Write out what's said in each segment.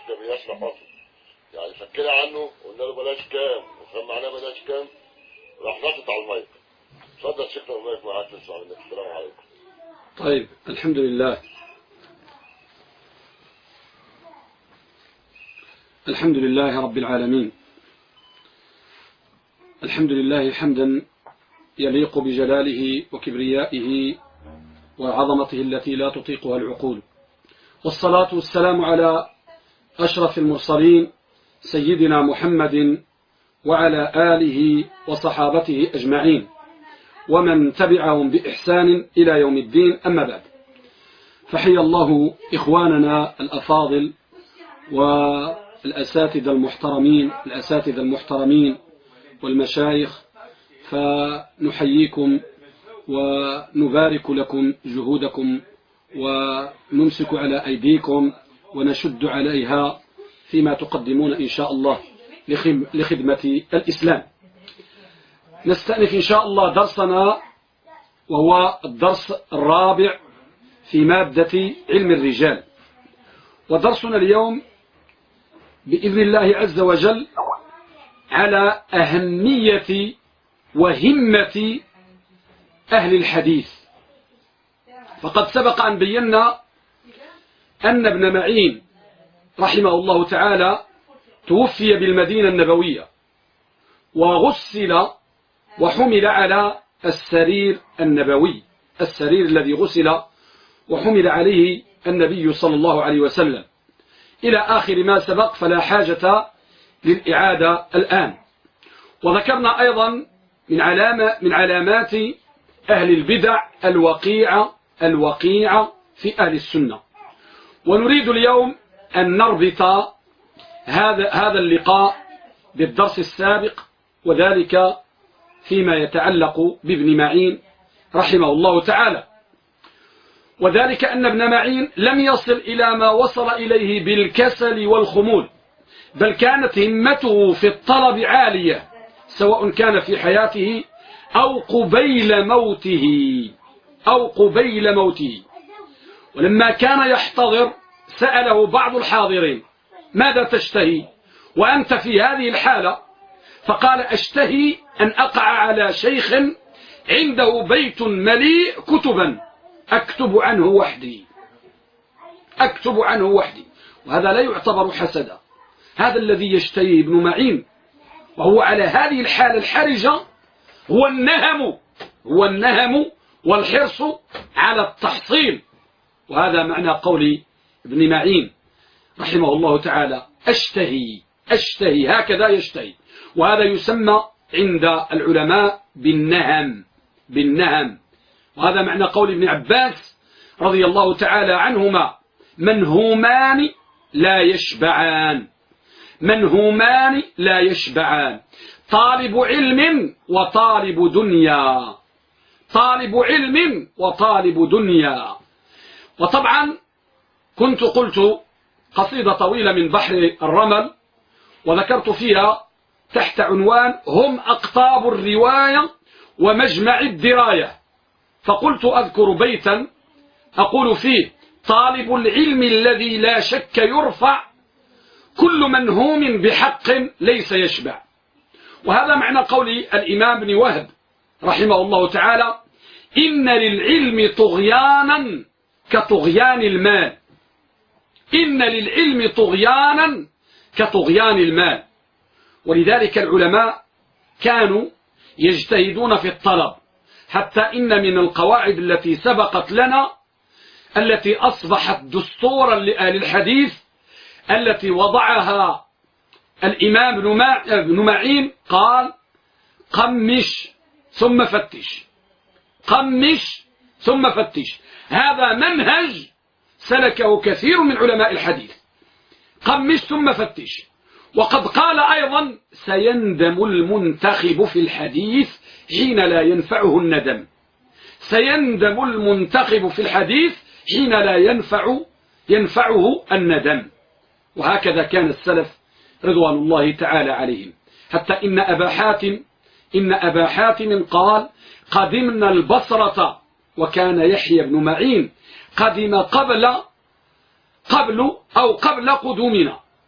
ده بيشرح اصلا، يعني فكنا عنه قلنا له بلاش كام وسمعناه بلاش كام، راح نطت على المايك. اتفضل شيخنا المايك معاك تسمع منك. السلام عليكم. طيب، الحمد لله. الحمد لله رب العالمين. الحمد لله حمدا يليق بجلاله وكبريائه وعظمته التي لا تطيقها العقول، والصلاة والسلام على أشرف المرسلين سيدنا محمد وعلى آله وصحابته أجمعين ومن تبعهم بإحسان إلى يوم الدين. أما بعد، فحي الله إخواننا الأفاضل والأساتذة المحترمين والمشايخ، فنحييكم ونبارك لكم جهودكم ونمسك على أيديكم ونشد عليها فيما تقدمون إن شاء الله لخدمة الإسلام. نستأنف إن شاء الله درسنا، وهو الدرس الرابع في مادة علم الرجال. ودرسنا اليوم بإذن الله عز وجل على أهمية وهمة أهل الحديث. فقد سبق أن بينا أن ابن معين رحمه الله تعالى توفي بالمدينة النبوية، وغسل وحمل على السرير النبوي، السرير الذي غسل وحمل عليه النبي صلى الله عليه وسلم إلى آخر ما سبق، فلا حاجة للإعادة الآن. وذكرنا أيضا من علامات أهل البدع الوقيعة في أهل السنة. ونريد اليوم أن نربط هذا اللقاء بالدرس السابق، وذلك فيما يتعلق بابن معين رحمه الله تعالى. وذلك أن ابن معين لم يصل إلى ما وصل إليه بالكسل والخمول، بل كانت همته في الطلب عالية، سواء كان في حياته أو قبيل موته. ولما كان يحتضر سأله بعض الحاضرين: ماذا تشتهي وأنت في هذه الحالة؟ فقال: أشتهي أن أقع على شيخ عنده بيت مليء كتبا أكتب عنه وحدي. وهذا لا يعتبر حسدا، هذا الذي يشتهي ابن معين، وهو على هذه الحالة الحرجة، هو النهم والحرص على التحصيل. وهذا معنى قول ابن معين رحمه الله تعالى: أشتهي، هكذا يشتهي. وهذا يسمى عند العلماء بالنهم. وهذا معنى قول ابن عباس رضي الله تعالى عنهما: منهومان لا يشبعان، طالب علم وطالب دنيا. وطبعا كنت قلت قصيدة طويلة من بحر الرمل، وذكرت فيها تحت عنوان: هم أقطاب الرواية ومجمع الدراية. فقلت أذكر بيتا أقول فيه: طالب العلم الذي لا شك يرفع، كل منهوم بحق ليس يشبع. وهذا معنى قول الإمام ابن وهب رحمه الله تعالى: إن للعلم طغيانا كطغيان المال. ولذلك العلماء كانوا يجتهدون في الطلب، حتى إن من القواعد التي سبقت لنا، التي أصبحت دستورا لأهل الحديث، التي وضعها الإمام ابن معين، قال: قمش ثم فتش. هذا منهج سلكه كثير من علماء الحديث: قمش ثم فتش. وقد قال أيضا: سيندم المنتخب في الحديث حين لا ينفعه الندم. وهكذا كان السلف رضوان الله تعالى عليهم. حتى إن أبا حاتم قال: قدمنا البصرة، وكان يحيى بن معين قدم قبل قدومنا.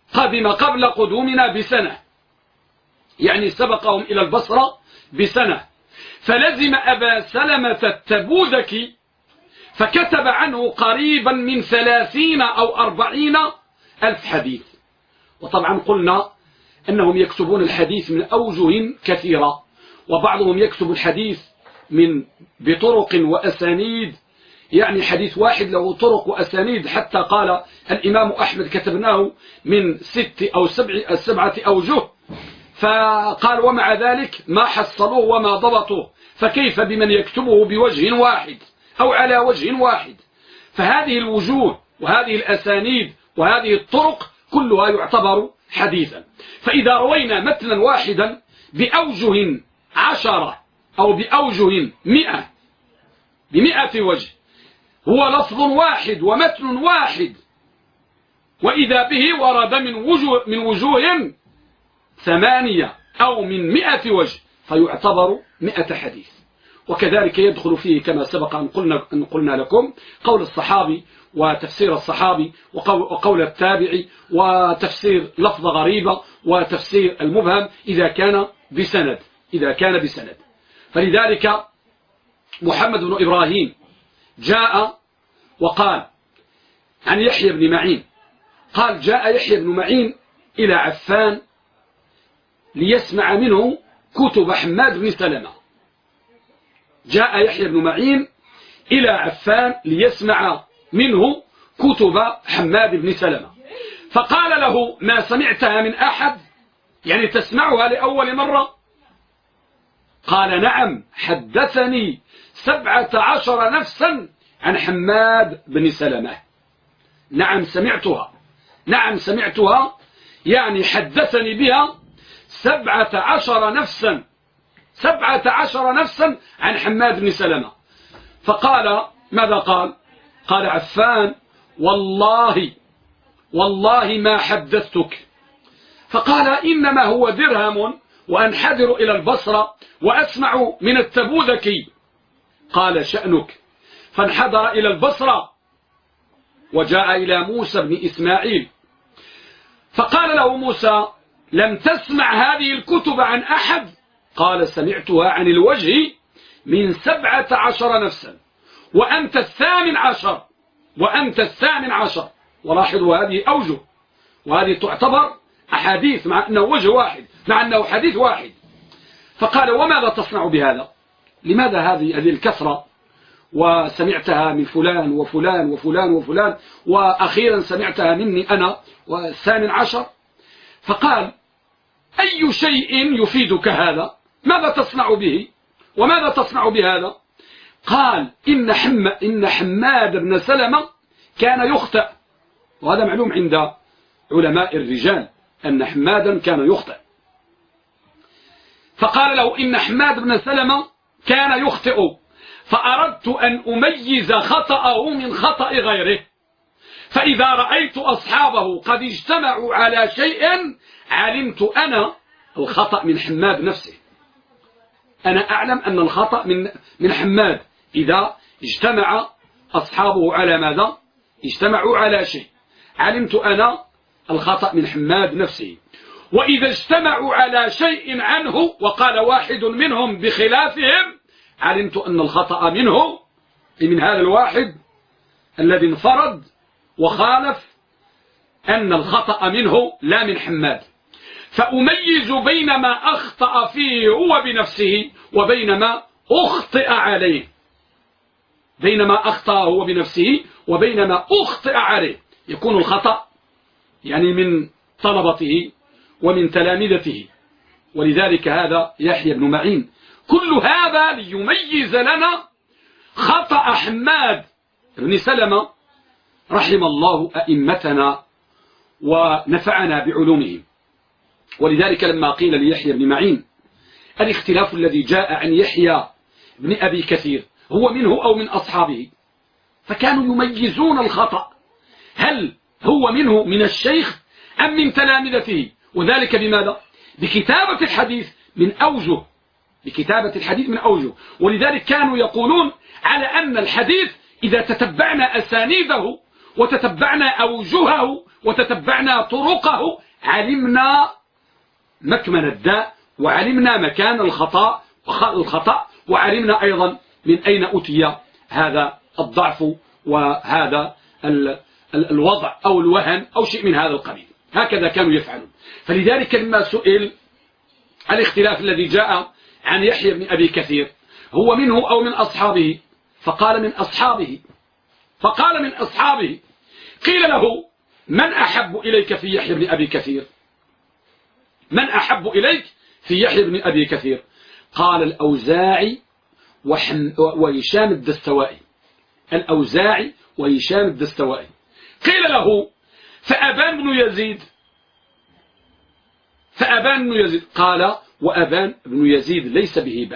قدم قبل قدومنا بسنة، يعني سبقهم إلى البصرة بسنة، فلزم أبا سلمة التبوذكي فكتب عنه قريبا من 30 أو 40 ألف حديث. وطبعا قلنا أنهم يكتبون الحديث من أوجه كثيرة، وبعضهم يكتب الحديث بطرق وأسانيد، يعني حديث واحد له طرق وأسانيد، حتى قال الإمام أحمد كتبناه من 6 أو 7 أوجه، فقال ومع ذلك ما حصلوه وما ضبطوه، فكيف بمن يكتبه بوجه واحد أو على وجه واحد؟ فهذه الوجوه وهذه الأسانيد وهذه الطرق كلها يعتبر حديثا. فإذا روينا متنا واحدا بأوجه 10 أو بأوجه 100 ب100 وجه، هو لفظ واحد ومتن واحد، وإذا به ورد من وجوه 8 أو من 100 وجه، فيعتبر 100 حديث. وكذلك يدخل فيه كما سبق أن قلنا لكم قول الصحابي وتفسير الصحابي وقول التابعي وتفسير لفظ غريبة وتفسير المبهم إذا كان بسند. فلذلك محمد بن إبراهيم جاء وقال عن يحيى بن معين، قال جاء يحيى بن معين إلى عفان ليسمع منه كتب حماد بن سلمة. جاء يحيى بن معين إلى عفان ليسمع منه كتب حماد بن سلمة، فقال له ما سمعتها من أحد، يعني تسمعها لأول مرة؟ قال نعم، حدثني 17 نفسا عن حماد بن سلمة. نعم سمعتها، يعني حدثني بها 17 نفسا عن حماد بن سلمة. فقال ماذا قال عفان والله ما حدثتك. فقال إنما هو درهم وأنحدر إلى البصرة وأسمع من التبوذكي. قال شأنك. فانحدر إلى البصرة وجاء إلى موسى بن إسماعيل، فقال له موسى لم تسمع هذه الكتب عن أحد؟ قال سمعتها عن الوجه من 17 نفسا وأنت الثامن عشر. ولاحظوا هذه أوجه، وهذه تعتبر أحاديث مع أنه وجه واحد، مع أنه حديث واحد. فقال وماذا تصنع بهذا؟ لماذا هذه الكثرة؟ وسمعتها من فلان وفلان وفلان وفلان، وأخيرا سمعتها مني أنا والثامن عشر. فقال أي شيء يفيدك هذا؟ ماذا تصنع به؟ وماذا تصنع بهذا؟ قال إن حماد بن سلمة كان يخطئ، وهذا معلوم عند علماء الرجال أن حمادا كان يخطئ. فقال له إن حماد بن سلمة كان يخطئ، فأردت أن أميز خطأه من خطأ غيره، فإذا رأيت أصحابه قد اجتمعوا على شيء علمت أنا الخطأ من حماد نفسه. أنا أعلم أن الخطأ من حماد إذا اجتمع أصحابه على ماذا؟ اجتمعوا على شيء، علمت أنا الخطأ من حماد نفسه. وإذا اجتمعوا على شيء عنه وقال واحد منهم بخلافهم علمت أن الخطأ منه، من هذا الواحد الذي انفرد وخالف، أن الخطأ منه لا من حماد. فأميز بين ما أخطأ فيه هو بنفسه وبين ما أخطئ عليه، بينما أخطأ هو بنفسه وبينما أخطئ عليه، يكون الخطأ يعني من طلبته ومن تلامذته. ولذلك هذا يحيى بن معين كل هذا ليميز لنا خطأ حماد بن سلمة، رحم الله أئمتنا ونفعنا بعلومهم. ولذلك لما قيل ليحيى بن معين الاختلاف الذي جاء عن يحيى بن أبي كثير هو منه أو من أصحابه، فكانوا يميزون الخطأ هل هو منه من الشيخ أم من تلامذته، وذلك بماذا؟ بكتابة الحديث من أوجه. ولذلك كانوا يقولون على أن الحديث إذا تتبعنا أسانيده وتتبعنا أوجهه وتتبعنا طرقه علمنا مكمن الداء، وعلمنا مكان الخطأ وعلمنا أيضا من أين أتي هذا الضعف وهذا الوضع أو الوهن أو شيء من هذا القبيل. هكذا كانوا يفعلون. فلذلك لما سئل الاختلاف الذي جاء عن يحيى بن أبي كثير هو منه أو من أصحابه، فقال من أصحابه. قيل له من أحب إليك في يحيى بن أبي كثير؟ من أحب إليك في يحيى بن أبي كثير؟ قال الأوزاعي وهشام الدستوائي. الأوزاعي وهشام الدستوائي. قيل له فأبان بن يزيد؟ قال وأبان بن يزيد ليس به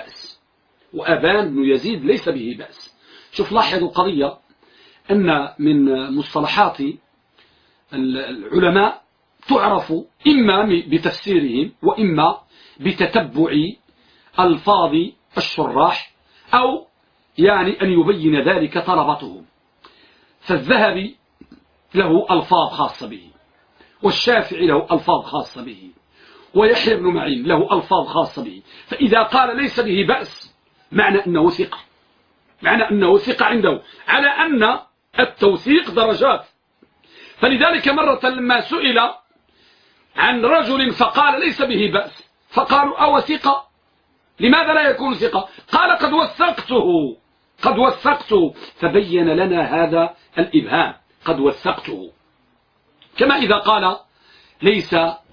بأس. شوف لاحظوا قضية أن من مصطلحات العلماء تعرف إما بتفسيرهم وإما بتتبع ألفاظ الشراح، أو يعني أن يبين ذلك طلبتهم. فالذهبي له ألفاظ خاصة به، والشافعي له ألفاظ خاصة به، ويحيى بن معين له ألفاظ خاصة به. فإذا قال ليس به بأس معنى أنه ثقة عنده، على أن التوثيق درجات. فلذلك مرة لما سئل عن رجل فقال ليس به بأس، فقالوا أو ثقة؟ لماذا لا يكون ثقة؟ قال قد وثقته، فبين لنا هذا الإبهام، قد وثقته. كما إذا قال ليس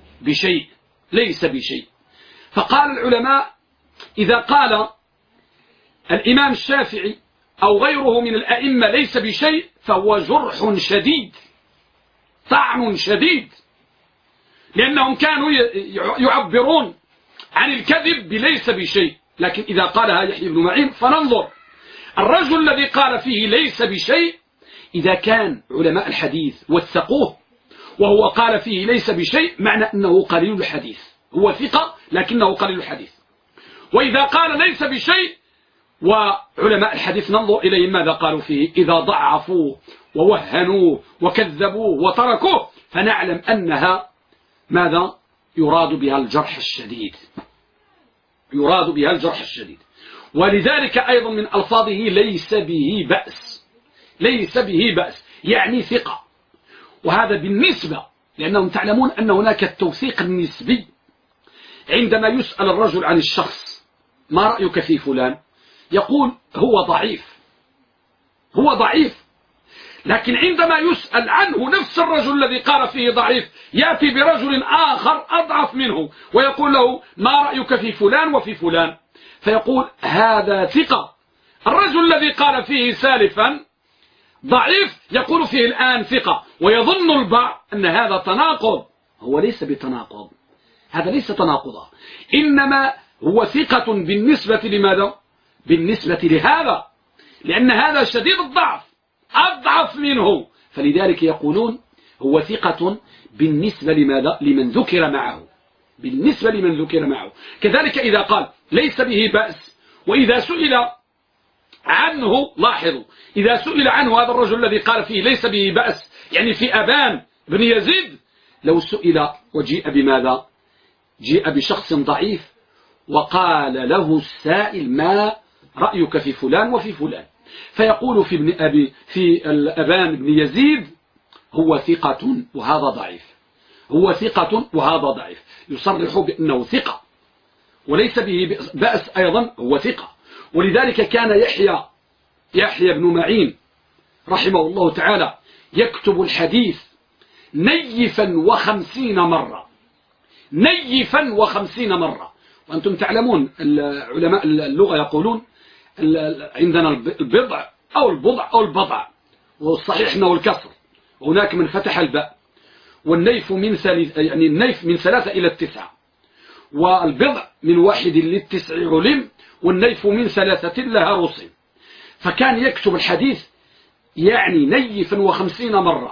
بشيء. فقال العلماء إذا قال الإمام الشافعي أو غيره من الأئمة ليس بشيء فهو جرح شديد، طعن شديد، لأنهم كانوا يعبرون عن الكذب بليس بشيء. لكن إذا قالها يحيى بن معين فننظر الرجل الذي قال فيه ليس بشيء، إذا كان علماء الحديث وثقوه وهو قال فيه ليس بشيء معنى أنه قليل الحديث، هو ثقة لكنه قليل الحديث. وإذا قال ليس بشيء وعلماء الحديث ننظر إليهم ماذا قالوا فيه، إذا ضعفوا ووهنوا وكذبوا وتركوه فنعلم أنها ماذا يراد بها الجرح الشديد. ولذلك أيضا من ألفاظه ليس به بأس يعني ثقة. وهذا بالنسبة، لأنهم تعلمون أن هناك التوثيق النسبي. عندما يسأل الرجل عن الشخص ما رأيك في فلان؟ يقول هو ضعيف. لكن عندما يسأل عنه نفس الرجل الذي قال فيه ضعيف يأتي برجل آخر أضعف منه ويقول له ما رأيك في فلان وفي فلان؟ فيقول هذا ثقة. الرجل الذي قال فيه سالفا ضعيف يقول فيه الآن ثقة، ويظن البعض أن هذا تناقض. هو ليس بتناقض، هذا ليس تناقضا، إنما هو ثقة بالنسبة لماذا؟ بالنسبة لهذا، لأن هذا شديد الضعف أضعف منه، فلذلك يقولون هو ثقة بالنسبة لماذا؟ لمن ذكر معه. كذلك إذا قال ليس به بأس، وإذا سئل عنه، لاحظوا إذا سئل عنه هذا الرجل الذي قال فيه ليس به بأس يعني في أبان بن يزيد، لو سئل وجيء بماذا؟ جيء بشخص ضعيف وقال له السائل ما رأيك في فلان وفي فلان، فيقول في الأبان بن يزيد هو ثقة وهذا ضعيف، يصرح بأنه ثقة وليس به بأس أيضا، هو ثقة. ولذلك كان يحيى بن معين رحمه الله تعالى يكتب الحديث نيفا 50 مرة. وأنتم تعلمون علماء اللغة يقولون عندنا البضع أو البضع، والصحيح أنه الكسر، هناك من فتح الباء، والنيف النيف من 3 إلى 9، والبضع من 1 ل9 علم، والنيف من 3 لها رسم. فكان يكتب الحديث يعني نيفا 50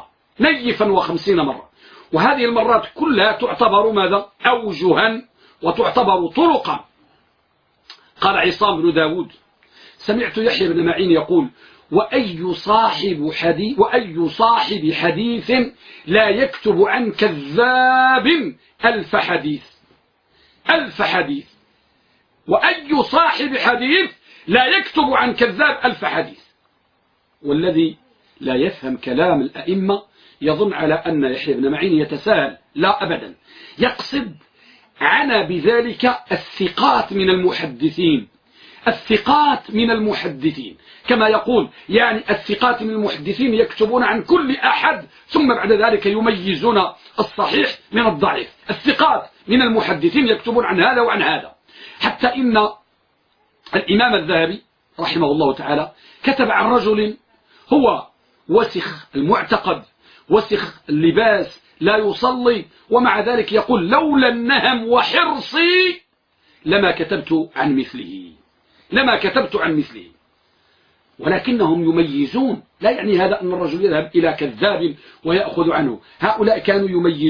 مرة، وهذه المرات كلها تعتبر ماذا؟ أوجها وتعتبر طرقا. قال عصام بن داود سمعت يحيى بن معين يقول وأي صاحب حديث لا يكتب عن كذاب 1000 حديث. 1000 حديث. وأي صاحب حديث لا يكتب عن كذاب 1000 حديث. والذي لا يفهم كلام الأئمة يظن على أن يحيى بن معين يتساهل. لا أبدا، يقصد عنا بذلك الثقات من المحدثين. الثقات من المحدثين كما يقول، يعني الثقات من المحدثين يكتبون عن كل أحد ثم بعد ذلك يميزون الصحيح من الضعيف. الثقات من المحدثين يكتبون عن هذا وعن هذا، حتى إن الإمام الذهبي رحمه الله تعالى كتب عن رجل هو وسخ المعتقد، وسخ اللباس، لا يصلي، ومع ذلك يقول لولا النهم وحرصي لما كتبت عن مثله، لما كتبت عن مثله. ولكنهم يميزون، لا يعني هذا أن الرجل يذهب إلى كذاب ويأخذ عنه. هؤلاء كانوا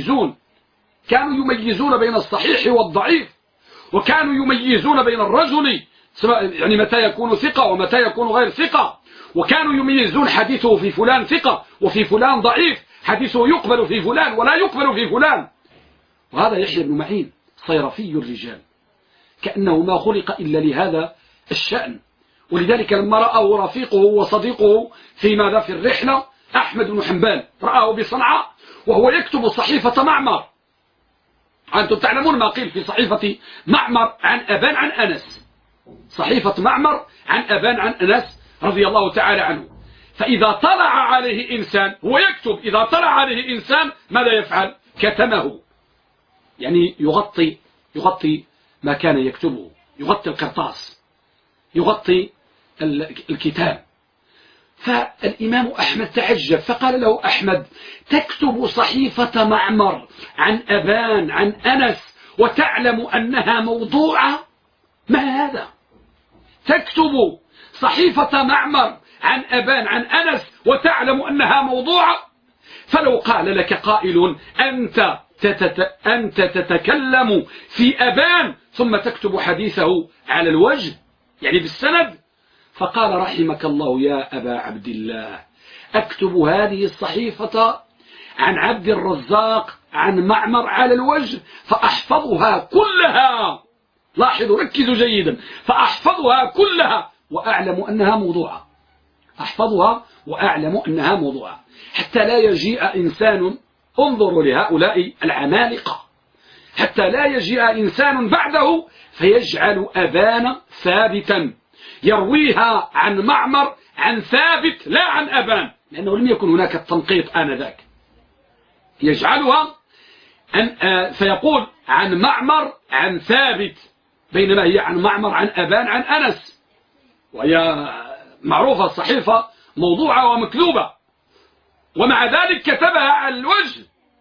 يميزون بين الصحيح والضعيف، وكانوا يميزون بين الرجل يعني متى يكون ثقة ومتى يكون غير ثقة، وكانوا يميزون حديثه في فلان ثقة وفي فلان ضعيف، حديثه يقبل في فلان ولا يقبل في فلان. وهذا يحيى بن معين صيرفي الرجال، كأنه ما خلق إلا لهذا الشأن. ولذلك لما رآه رفيقه وصديقه في ماذا في الرحلة أحمد بن حنبال، رآه بصنعاء وهو يكتب صحيفة معمر. أنتم تعلمون ما قيل في صحيفة معمر عن أبان عن أنس، صحيفة معمر عن أبان عن أنس رضي الله تعالى عنه. فإذا طلع عليه إنسان، هو يكتب، إذا طلع عليه إنسان ماذا يفعل؟ كتمه، يعني يغطي ما كان يكتبه، يغطي القرطاس، يغطي الكتاب. فالإمام أحمد تعجب، فقال له أحمد: تكتب صحيفة معمر عن أبان عن أنس وتعلم أنها موضوعة؟ ما هذا؟ تكتب صحيفة معمر عن أبان عن أنس وتعلم أنها موضوعة؟ فلو قال لك قائل: أنت تتكلم في أبان ثم تكتب حديثه على الوجه، يعني بالسند، فقال: رحمك الله يا أبا عبد الله، أكتب هذه الصحيفة عن عبد الرزاق عن معمر على الوجه فأحفظها كلها، لاحظوا ركزوا جيدا، فأحفظها كلها وأعلم أنها موضوعة، أحفظها وأعلم أنها موضوعة، حتى لا يجيء إنسان، انظروا لهؤلاء العمالقة، حتى لا يجيء إنسان بعده فيجعل أبان ثابتا يرويها عن معمر عن ثابت لا عن أبان، لأنه لم يكن هناك التنقيط آنذاك، يجعلها فيقول عن معمر عن ثابت، بينما هي عن معمر عن أبان عن أنس، وهي معروفة الصحيفة موضوعة ومكذوبة، ومع ذلك كتبها على الوجه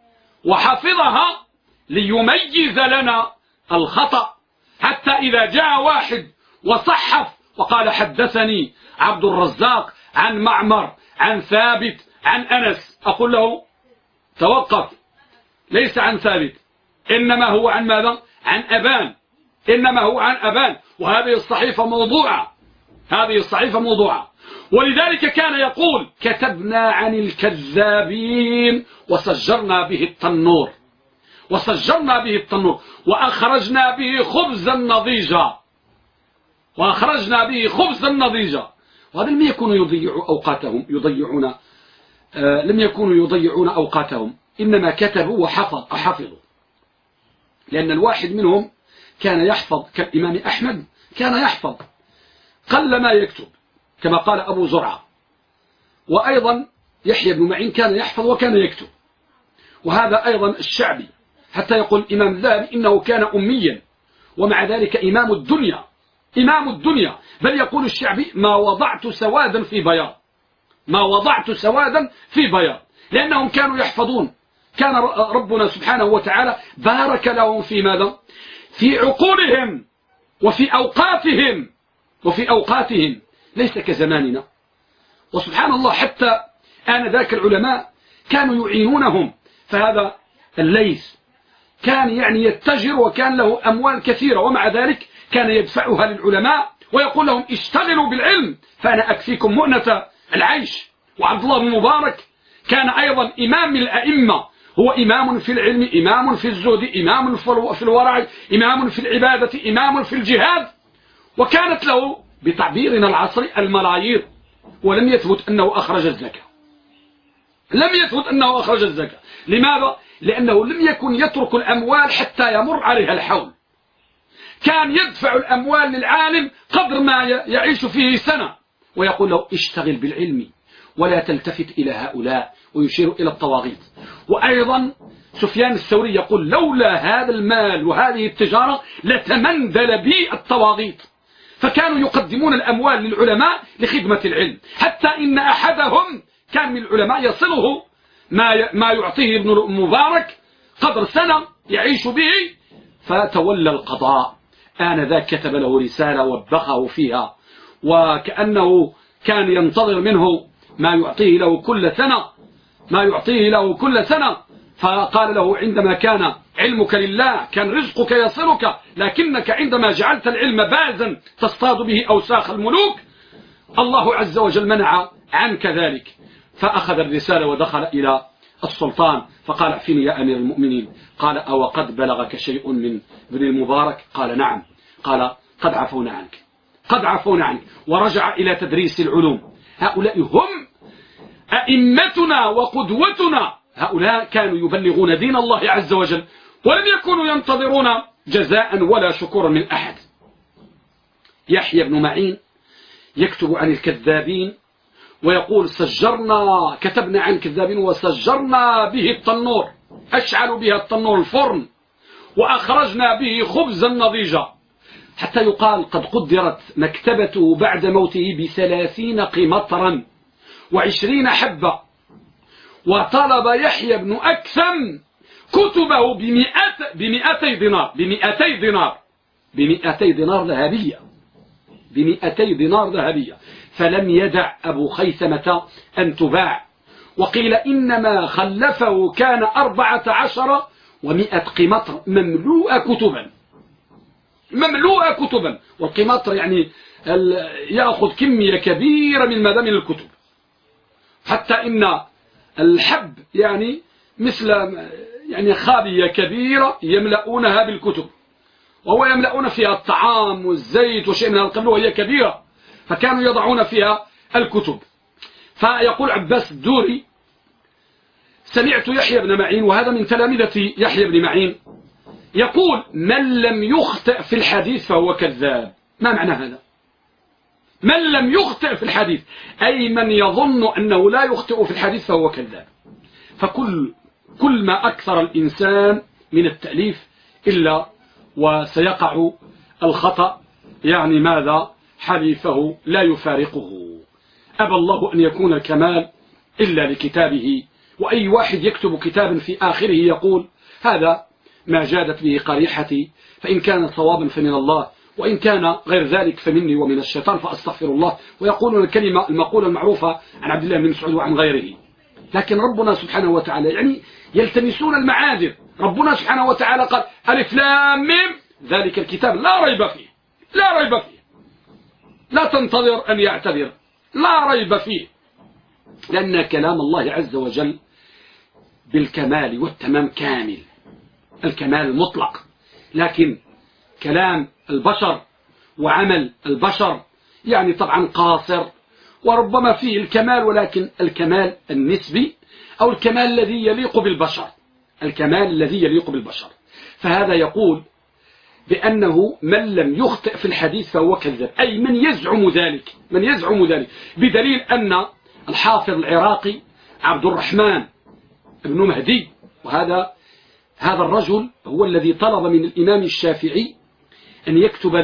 وحفظها ليميز لنا الخطأ، حتى إذا جاء واحد وصحف وقال: حدثني عبد الرزاق عن معمر عن ثابت عن أنس، أقول له: توقف، ليس عن ثابت، إنما هو عن ماذا؟ عن أبان، إنما هو عن أبان، وهذه الصحيفة موضوعة، هذه الصحيفة موضوعة. ولذلك كان يقول: كتبنا عن الكذابين وسجرنا به التنور، وسجرنا به التنور وأخرجنا به خبزا نضيجا، وأخرجنا به خبزا نضيجا. وهذا لم يكونوا يضيعون أوقاتهم، إنما كتبوا وحفظوا، لأن الواحد منهم كان يحفظ، كالإمام أحمد كان يحفظ قل ما يكتب كما قال أبو زرعة، وأيضا يحيى بن معين كان يحفظ وكان يكتب، وهذا أيضا الشعبي، حتى يقول الإمام الذهبي إنه كان أميا ومع ذلك إمام الدنيا، إمام الدنيا، بل يقول الشعبي: ما وضعت سوادا في بياض، ما وضعت سوادا في بياض، لأنهم كانوا يحفظون، كان ربنا سبحانه وتعالى بارك لهم في ماذا؟ في عقولهم وفي أوقاتهم، ليس كزماننا. وسبحان الله حتى آنذاك العلماء كانوا يعينونهم، فهذا الليث كان يعني يتجر وكان له أموال كثيرة، ومع ذلك كان يدفعها للعلماء ويقول لهم: اشتغلوا بالعلم فأنا أكفيكم مؤنة العيش. وعبد الله بن مبارك كان أيضا إمام من الأئمة، هو إمام في العلم، إمام في الزهد، إمام في الورع، إمام في العبادة، إمام في الجهاد، وكانت له بتعبيرنا العصري الملايير، ولم يثبت أنه أخرج الزكاة. لم يثبت أنه أخرج الزكاة. لماذا؟ لأنه لم يكن يترك الأموال حتى يمر عليها الحول، كان يدفع الأموال للعالم قدر ما يعيش فيه سنة، ويقول له اشتغل بالعلم ولا تلتفت إلى هؤلاء، ويشير إلى الطواغيت. وأيضا سفيان الثوري يقول لولا هذا المال وهذه التجارة لتمندل بي الطواغيت. فكانوا يقدمون الأموال للعلماء لخدمة العلم، حتى إن أحدهم كان من العلماء يصله ما يعطيه ابن المبارك قدر سنة يعيش به، فتولى القضاء. آنذاك كتب له رسالة وبخه فيها، وكأنه كان ينتظر منه ما يعطيه له كل سنة، فقال له عندما كان علمك لله كان رزقك يصلك، لكنك عندما جعلت العلم بازا تصطاد به أوساخ الملوك الله عز وجل منع عنك ذلك. فأخذ الرسالة ودخل إلى السلطان فقال اعفني يا أمير المؤمنين. قال أو قد بلغك شيء من ابن المبارك؟ قال نعم. قال قد عفونا عنك ورجع إلى تدريس العلوم. هؤلاء هم أئمتنا وقدوتنا، هؤلاء كانوا يبلغون دين الله عز وجل ولم يكونوا ينتظرون جزاء ولا شكورا من أحد. يحيى بن معين يكتب عن الكذابين ويقول كتبنا عن الكذابين وسجرنا به التنور، أشعل بها التنور الفرن، وأخرجنا به خبزا نضيجا، حتى يقال قد قدرت مكتبته بعد موته ب30 قمطرا و20 حبة. وطلب يحيى بن أكثم كتبه ب200 دينار ذهبية، فلم يدع أبو خيثمة أن تباع. وقيل إنما خلفه كان 14 و100 قمطر مملوءة كتبا، والقمطر يعني يأخذ كمية كبيرة من مدام الكتب، حتى إن الحب يعني مثل خابية كبيرة يملؤونها بالكتب، وهو يملؤون فيها الطعام والزيت وشيء من القبل، وهي كبيرة، فكانوا يضعون فيها الكتب. فيقول عباس الدوري سمعت يحيى بن معين، وهذا من تلامذة يحيى بن معين، يقول من لم يخطئ في الحديث فهو كذاب. ما معنى هذا؟ من لم يخطئ في الحديث أي من يظن أنه لا يخطئ في الحديث فهو كذاب. فكل ما أكثر الإنسان من التأليف إلا وسيقع الخطأ، يعني ماذا؟ حليفه لا يفارقه. أبى الله أن يكون الكمال إلا لكتابه، وأي واحد يكتب كتابا في آخره يقول هذا ما جادت به قريحتي، فإن كان صوابا فمن الله، وإن كان غير ذلك فمني ومن الشيطان فأستغفر الله، ويقولون الكلمة المقولة المعروفة عن عبد الله بن مسعود وعن غيره. لكن ربنا سبحانه وتعالى يلتمسون المعاذر. ربنا سبحانه وتعالى قال ألف لام ميم ذلك الكتاب لا ريب فيه، لا تنتظر أن يعتذر، لا ريب فيه، لأن كلام الله عز وجل بالكمال والتمام كامل، الكمال المطلق. لكن كلام البشر وعمل البشر طبعا قاصر، وربما فيه الكمال، ولكن الكمال النسبي أو الكمال الذي يليق بالبشر. فهذا يقول بأنه من لم يخطئ في الحديث فهو كذاب، أي من يزعم ذلك، بدليل أن الحافظ العراقي عبد الرحمن بن مهدي، وهذا الرجل هو الذي طلب من الإمام الشافعي أن يكتب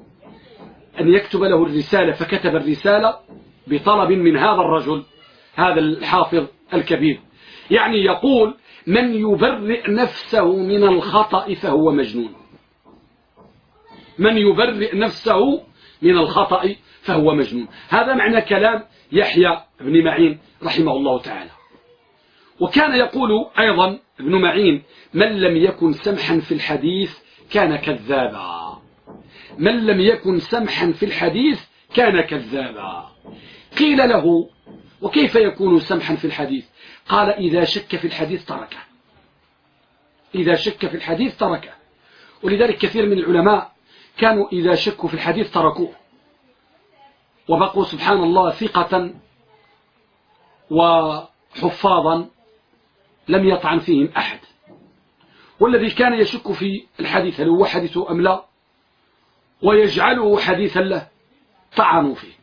له الرسالة، فكتب الرسالة بطلب من هذا الرجل، هذا الحافظ الكبير. يقول من يبرئ نفسه من الخطأ فهو مجنون، هذا معنى كلام يحيى بن معين رحمه الله تعالى. وكان يقول أيضا ابن معين من لم يكن سمحا في الحديث كان كذابا، قيل له وكيف يكون سمحا في الحديث؟ قال إذا شك في الحديث تركه. إذا شك في الحديث تركه. ولذلك كثير من العلماء كانوا إذا شكوا في الحديث تركوه، وبقوا سبحان الله ثقة وحفاظا لم يطعن فيهم أحد. والذي كان يشك في الحديث هل هو حديث أم لا ويجعله حديثا له طعنوا فيه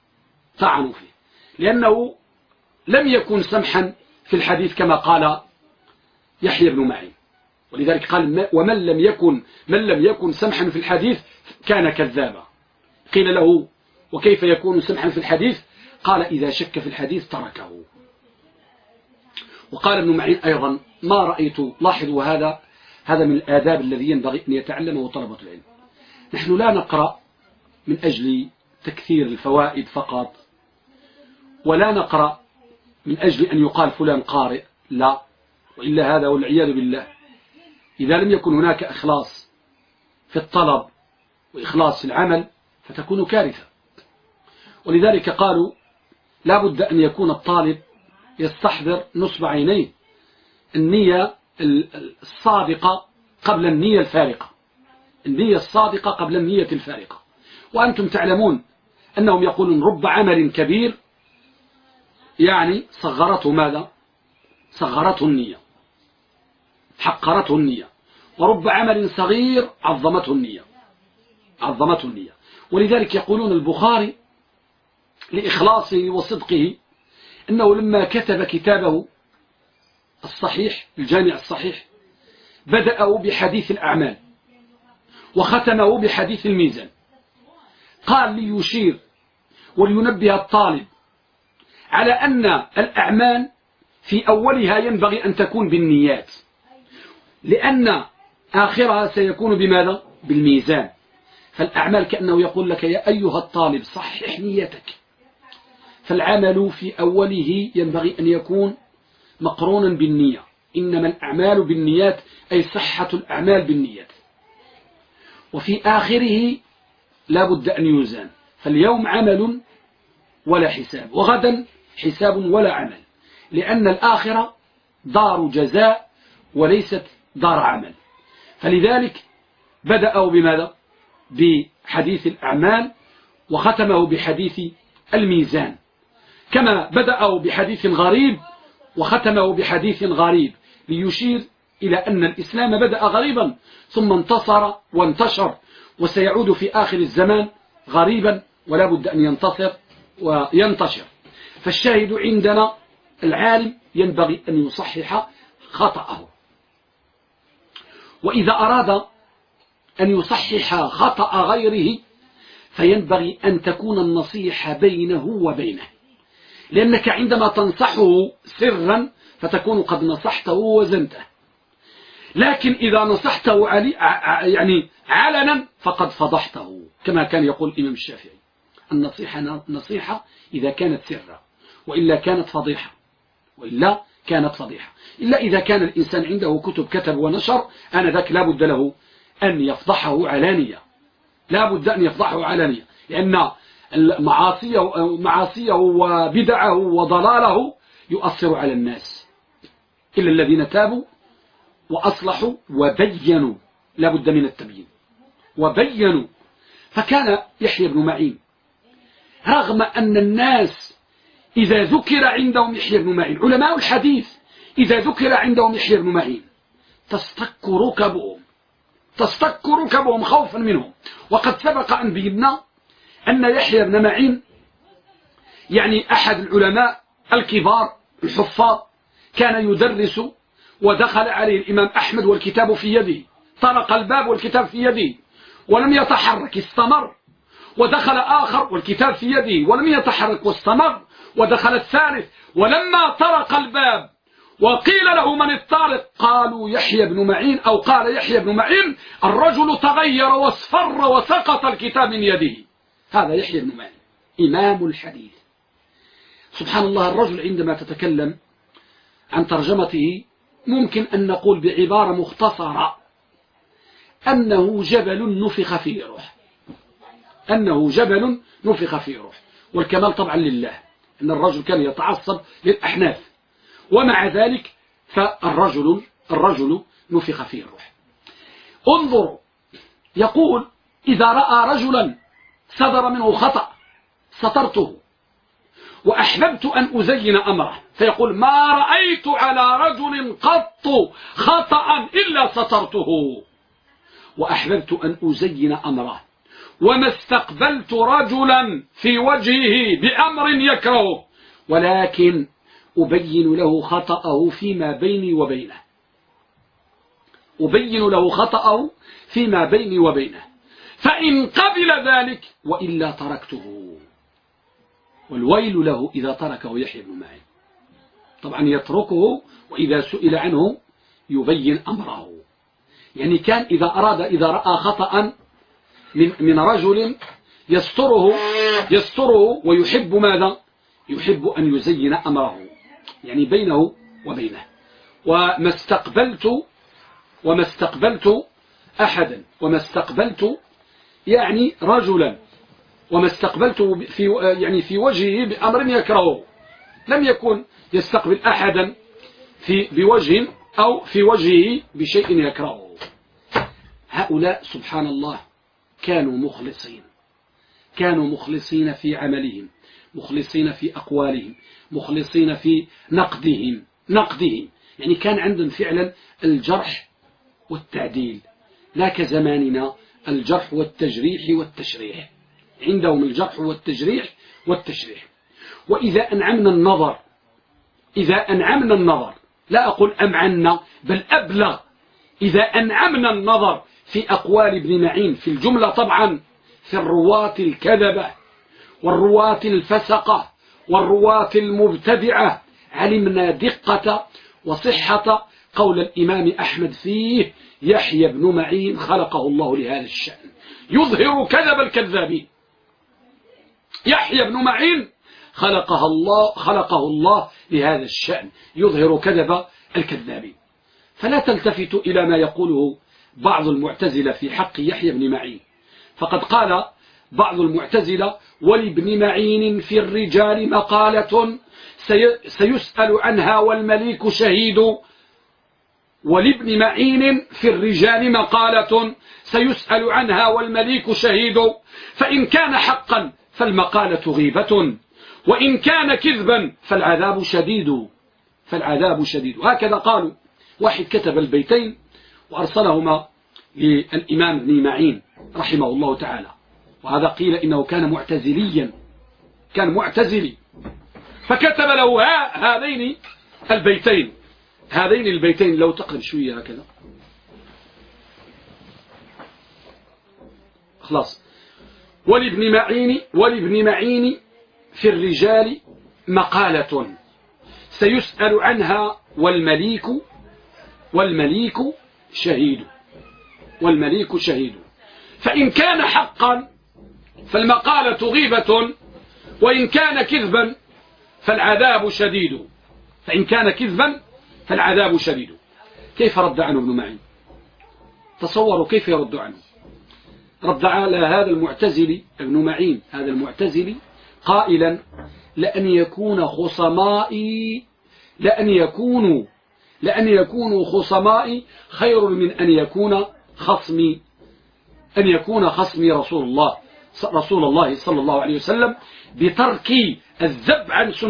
لأنه لم يكن سمحا في الحديث كما قال يحيى بن معين. ولذلك قال ومن لم يكن سمحا في الحديث كان كذابا. قيل له وكيف يكون سمحا في الحديث؟ قال إذا شك في الحديث تركه. وقال ابن معين أيضا ما رأيت، لاحظوا هذا من الآداب الذي ينبغي أن يتعلمه طلبة العلم. نحن لا نقرأ من أجل تكثير الفوائد فقط، ولا نقرأ من أجل أن يقال فلان قارئ، لا، وإلا هذا والعياذ بالله إذا لم يكن هناك إخلاص في الطلب وإخلاص في العمل فتكون كارثة. ولذلك قالوا لا بد أن يكون الطالب يستحضر نصب عينيه، النية الصادقة قبل النية الفارقة، النية الصادقة قبل النية الفارقة. وأنتم تعلمون أنهم يقولون رب عمل كبير يعني صغرته ماذا؟ صغرته النية، حقرته النية. ورب عمل صغير عظمته النية. ولذلك يقولون البخاري لإخلاصه وصدقه أنه لما كتب كتابه الصحيح الجامع الصحيح بدأه بحديث الأعمال وختمه بحديث الميزان. قال ليشير ولينبه الطالب على أن الأعمال في أولها ينبغي أن تكون بالنيات، لأن آخرها سيكون بماذا؟ بالميزان. فالأعمال كأنه يقول لك يا أيها الطالب صحح نيتك. فالعمل في أوله ينبغي أن يكون مقرونا بالنية، إنما الأعمال بالنيات أي صحة الأعمال بالنيات. وفي آخره لا بد أن يوزن، فاليوم عمل ولا حساب، وغدا حساب ولا عمل، لأن الآخرة دار جزاء وليست دار عمل. فلذلك بدأوا بماذا؟ بحديث الأعمال وختمه بحديث الميزان، كما بدأوا بحديث غريب وختمه بحديث غريب، ليشير إلى أن الإسلام بدأ غريبا ثم انتصر وانتشر، وسيعود في آخر الزمان غريبا ولا بد أن ينتصر وينتشر. فالشاهد عندنا العالم ينبغي أن يصحح خطأه، وإذا أراد أن يصحح خطأ غيره فينبغي أن تكون النصيحة بينه وبينه، لأنك عندما تنصحه سرا فتكون قد نصحته وزنته، لكن إذا نصحته يعني علنا فقد فضحته، كما كان يقول الإمام الشافعي النصيحة نصيحة إذا كانت سرا، وإلا كانت فضيحة، إلا إذا كان الإنسان عنده كتب كتب ونشر آنذاك لا بد له أن يفضحه علانية، لأن معاصيه وبدعه وضلاله يؤثر على الناس، إلا الذين تابوا وأصلحوا وبينوا، لا بد من التبيين وبينوا. فكان يحيى بن معين رغم أن الناس إذا ذكر عندهم يحيى بن معين، علماء الحديث إذا ذكر عندهم يحيى بن معين تصطك ركبهم خوفا منهم. وقد سبق أن بينا أن يحيى بن معين يعني أحد العلماء الكبار الحفاظ، كان يدرس ودخل عليه الإمام أحمد والكتاب في يده، طرق الباب والكتاب في يده ولم يتحرك، استمر، ودخل آخر والكتاب في يده ولم يتحرك واستمر، ودخل الثالث، ولما طرق الباب وقيل له من الطارق قالوا يحيى بن معين، أو قال يحيى بن معين الرجل تغير واصفر وسقط الكتاب من يده. هذا يحيى بن معين إمام الحديث. سبحان الله، الرجل عندما تتكلم عن ترجمته ممكن أن نقول بعبارة مختصرة أنه جبل نفخ فيه روح، والكمال طبعا لله، أن الرجل كان يتعصب للأحناف، ومع ذلك الرجل نفخ فيه الروح. انظروا، يقول إذا رأى رجلا صدر منه خطأ سترته وأحببت أن أزين أمره، فيقول ما رأيت على رجل قط خطأ إلا سترته وأحببت أن أزين أمره، وما استقبلت رجلا في وجهه بأمر يكرهه، ولكن أبين له خطأه فيما بيني وبينه، أبين له خطأه فيما بيني وبينه، فإن قبل ذلك وإلا تركته. والويل له إذا تركه يحيى بن معين. طبعا يتركه، وإذا سئل عنه يبين أمره. يعني كان إذا رأى خطأ من رجل يستره ويحب ماذا؟ يحب أن يزين أمره، يعني بينه وبينه. وما استقبلت أحدا، وما استقبلت يعني رجلا، وما استقبلت في وجهه بأمر يكرهه. لم يكن يستقبل أحدا بوجه أو في وجهه بشيء يكرهه. هؤلاء سبحان الله كانوا مخلصين في عملهم، مخلصين في أقوالهم، مخلصين في نقدهم. يعني كان عندهم فعلا الجرح والتعديل، لا كزماننا الجرح والتجريح والتشريح. عندهم الجرح والتجريح. وإذا أنعمنا النظر، لا أقول أمعنا بل أبلغ، إذا أنعمنا النظر في أقوال ابن معين في الجملة، طبعا في الرواة الكذبة والرواة الفسقة والرواة المبتدعة، علمنا دقة وصحة قول الإمام أحمد فيه: يحيى بن معين خلقه الله لهذا الشأن يظهر كذب الكذابين. يحيى بن معين خلقه الله لهذا الشأن يظهر كذب الكذابين. فلا تلتفتوا إلى ما يقوله بعض المعتزلة في حق يحيى بن معين، فقد قال بعض المعتزلة: ولابن معين في الرجال مقالة سيسأل عنها والمليك شهيد. ولابن معين في الرجال مقالة سيسأل عنها والمليك شهيد، فإن كان حقا فالمقالة غيبة، وإن كان كذبا فالعذاب شديد. هكذا قالوا. واحد كتب البيتين وأرسلهما للإمام ابن معين رحمه الله تعالى، وهذا قيل إنه كان معتزليا، كان معتزلي، فكتب له هذين البيتين لو تقرب شوية هكذا خلاص: ولابن معين في الرجال مقالة سيسأل عنها والمليك شهيد، فإن كان حقا فالمقالة غيبة، وإن كان كذبا فالعذاب شديد. كيف رد عنه ابن معين؟ تصوروا كيف يرد عنه. رد على هذا المعتزلي ابن معين، هذا المعتزلي، قائلا: لأن يكونوا خصمائي خير من أن يكون خصمي رسول الله صلى الله عليه وسلم بترك الذب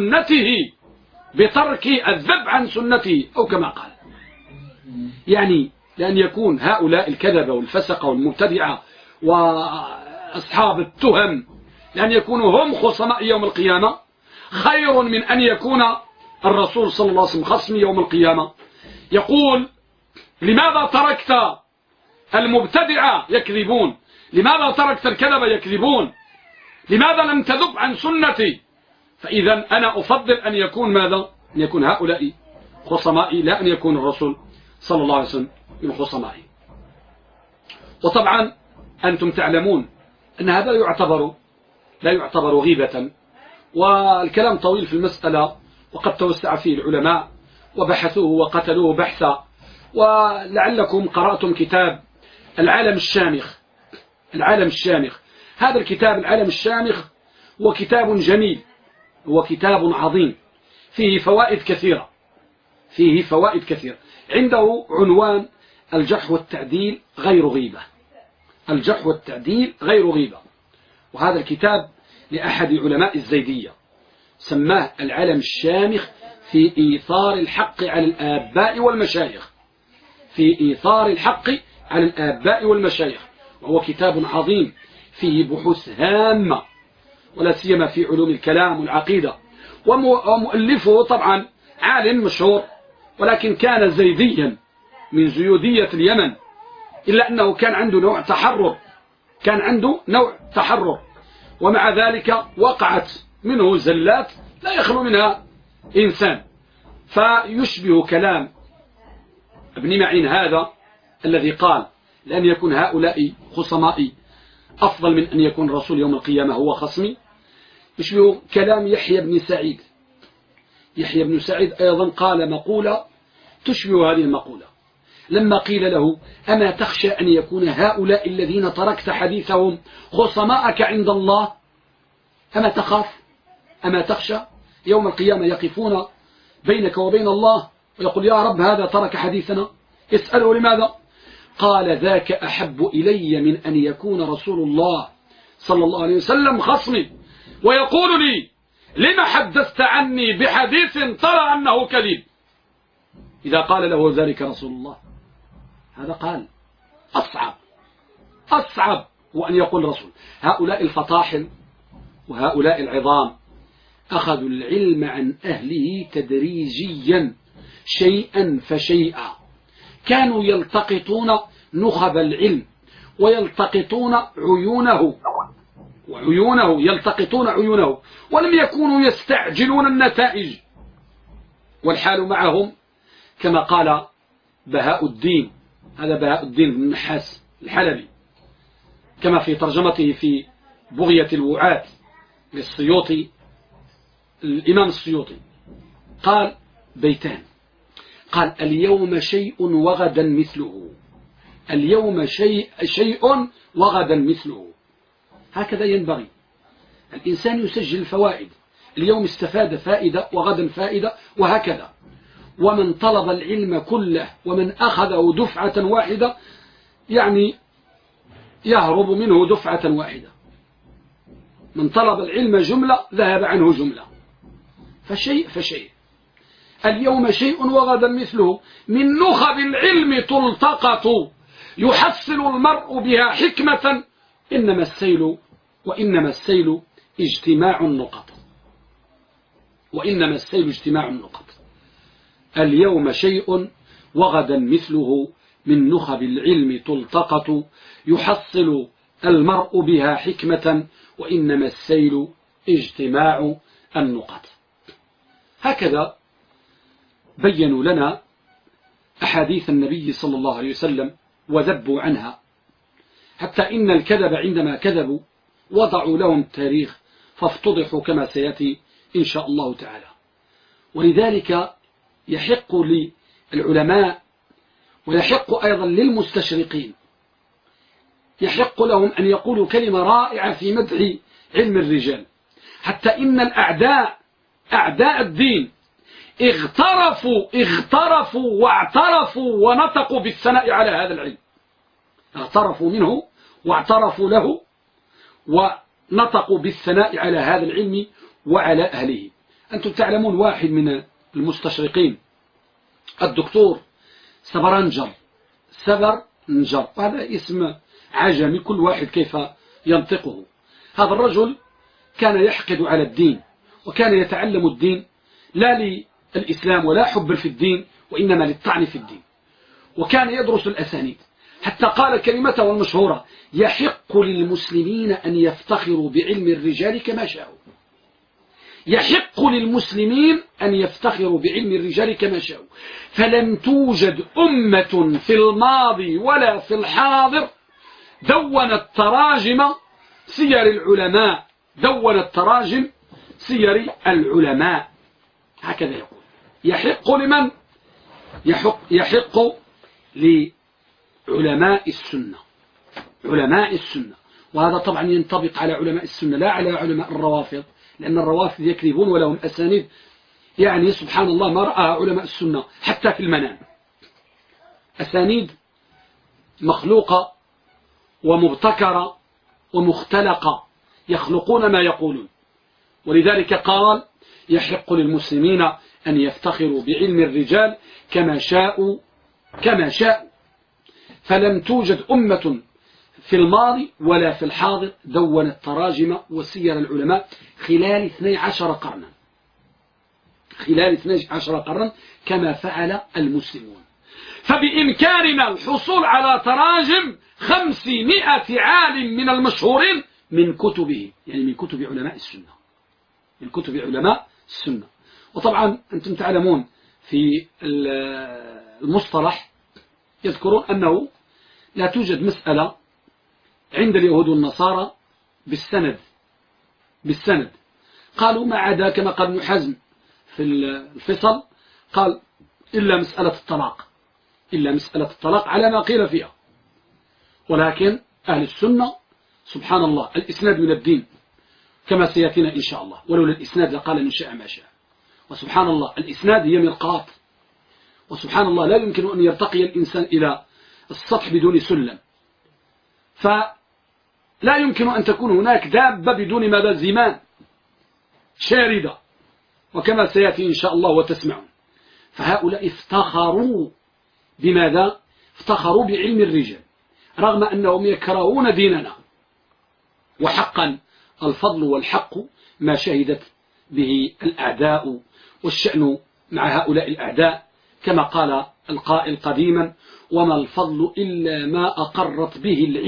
عن سنته، أو كما قال. يعني لأن يكون هؤلاء الكذبة والفسقة والمبتدعة وأصحاب التهم، لأن يكونوا هم خصماء يوم القيامة خير من أن يكون الرسول صلى الله عليه وسلم خصمي يوم القيامة. يقول: لماذا تركت المبتدعة يكذبون؟ لماذا تركت الكذبة يكذبون؟ لماذا لم تذب عن سنتي؟ فإذا أنا أفضل أن يكون ماذا؟ أن يكون هؤلاء خصمائي، لا أن يكون الرسول صلى الله عليه وسلم من خصمائي. وطبعا أنتم تعلمون أن هذا لا يعتبر غيبة، والكلام طويل في المسألة، وقد توسع فيه العلماء وبحثوه وقتلوه بحثا. ولعلكم قرأتم كتاب العالم الشامخ. هذا الكتاب العالم الشامخ هو كتاب جميل، هو كتاب عظيم فيه فوائد كثيرة، فيه فوائد كثيرة. عنده عنوان الجرح والتعديل غير غيبة، الجرح والتعديل غير غيبة. وهذا الكتاب لأحد علماء الزيدية سماه العلم الشامخ في إيثار الحق على الآباء والمشايخ، في إيثار الحق على الآباء والمشايخ. وهو كتاب عظيم فيه بحوث هامة ولا سيما في علوم الكلام والعقيدة. ومؤلفه طبعا عالم مشهور، ولكن كان زيديا من زيودية اليمن، إلا أنه كان عنده نوع تحرر، كان عنده نوع تحرر، ومع ذلك وقعت منه زلات لا يخلو منها إنسان. فيشبه كلام ابن معين هذا الذي قال لأن يكون هؤلاء خصمائي أفضل من أن يكون الرسول يوم القيامة هو خصمي. يشبه كلام يحيى بن سعيد. يحيى بن سعيد أيضا قال مقولة تشبه هذه المقولة لما قيل له أما تخشى أن يكون هؤلاء الذين تركت حديثهم خصماءك عند الله؟ أما تخاف، أما تخشى يوم القيامة يقفون بينك وبين الله ويقول يا رب هذا ترك حديثنا، اسأله لماذا؟ قال ذاك أحب إلي من أن يكون رسول الله صلى الله عليه وسلم خصمي ويقول لي لما حدثت عني بحديث ترى أنه كذب. إذا قال له ذلك رسول الله، هذا قال أصعب هو أن يقول رسول. هؤلاء الفطاحل وهؤلاء العظام أخذوا العلم عن أهله تدريجيا شيئا فشيئا، كانوا يلتقطون نخب العلم ويلتقطون عيونه يلتقطون عيونه، ولم يكونوا يستعجلون النتائج. والحال معهم كما قال بهاء الدين، هذا بهاء الدين بن النحاس الحلبي كما في ترجمته في بغية الوعاة للسيوطي، الإمام السيوطي قال بيتان، قال اليوم شيء وغدا مثله، اليوم شيء وغدا مثله. هكذا ينبغي الإنسان يسجل الفوائد، اليوم استفاد فائدة وغدا فائدة وهكذا. ومن طلب العلم كله ومن أخذه دفعة واحدة يعني يهرب منه دفعة واحدة. من طلب العلم جملة ذهب عنه جملة، فشيء فشيء. اليوم شيء وغدا مثله، من نخب العلم تلتقط يحصل المرء بها حكمة، وإنما السيل اجتماع النقط، وإنما السيل اجتماع النقط. اليوم شيء وغدا مثله، من نخب العلم تلتقط يحصل المرء بها حكمة، وإنما السيل اجتماع النقط. هكذا بينوا لنا أحاديث النبي صلى الله عليه وسلم وذبوا عنها، حتى إن الكذب عندما كذبوا وضعوا لهم تاريخ فافتضحوا كما سيأتي إن شاء الله تعالى. ولذلك يحق للعلماء ويحق أيضا للمستشرقين، يحق لهم أن يقولوا كلمة رائعة في مدح علم الرجال، حتى إن الأعداء أعداء الدين اغترفوا واعترفوا ونطقوا بالثناء على هذا العلم، اغترفوا منه واعترفوا له ونطقوا بالثناء على هذا العلم وعلى أهله. أنتم تعلمون واحد من المستشرقين الدكتور سبرنجر، هذا اسم عجمي كل واحد كيف ينطقه. هذا الرجل كان يحقد على الدين، وكان يتعلم الدين لا للإسلام ولا حب في الدين، وإنما للطعن في الدين، وكان يدرس الأسانيد، حتى قال كلمته المشهورة: يحق للمسلمين أن يفتخروا بعلم الرجال كما شاءوا. يحق للمسلمين أن يفتخروا بعلم الرجال كما شاءوا. فلم توجد أمة في الماضي ولا في الحاضر دونت تراجم سير العلماء، دونت تراجم سير العلماء. هكذا يقول. يحق لمن؟ يحق لعلماء السنة، علماء السنة. وهذا طبعا ينطبق على علماء السنة لا على علماء الروافض، لأن الروافض يكذبون ولهم أسانيد يعني سبحان الله ما رأى علماء السنة حتى في المنام، أسانيد مخلوقة ومبتكرة ومختلقة، يخلقون ما يقولون. ولذلك قال يحق للمسلمين أن يفتخروا بعلم الرجال كما شاءوا فلم توجد أمة في الماضي ولا في الحاضر دونت تراجم وسير العلماء خلال 12 قرنا كما فعل المسلمون. فبإمكاننا الحصول على تراجم 500 عالم من المشهورين من كتبهم، يعني من كتب علماء السنة. وطبعا أنتم تعلمون في المصطلح يذكرون أنه لا توجد مسألة عند اليهود والنصارى بالسند. قالوا ما عدا كما قال ابن حزم في الفصل، قال إلا مسألة الطلاق على ما قيل فيها. ولكن أهل السنة سبحان الله الإسناد من الدين كما سيأتينا إن شاء الله، ولولا الإسناد لقال من شاء ما شاء. وسبحان الله الإسناد هي مرقاة، وسبحان الله لا يمكن أن يرتقي الإنسان إلى السطح بدون سلم، فلا يمكن أن تكون هناك دابة بدون ماذا زمان شاردة، وكما سيأتي إن شاء الله وتسمعون. فهؤلاء افتخروا بماذا؟ افتخروا بعلم الرجال رغم أنهم يكرهون ديننا. وحقا الفضل والحق ما شهدت به الأعداء، والشأن مع هؤلاء الأعداء كما قال القائل قديما: وما الفضل إلا ما أقرت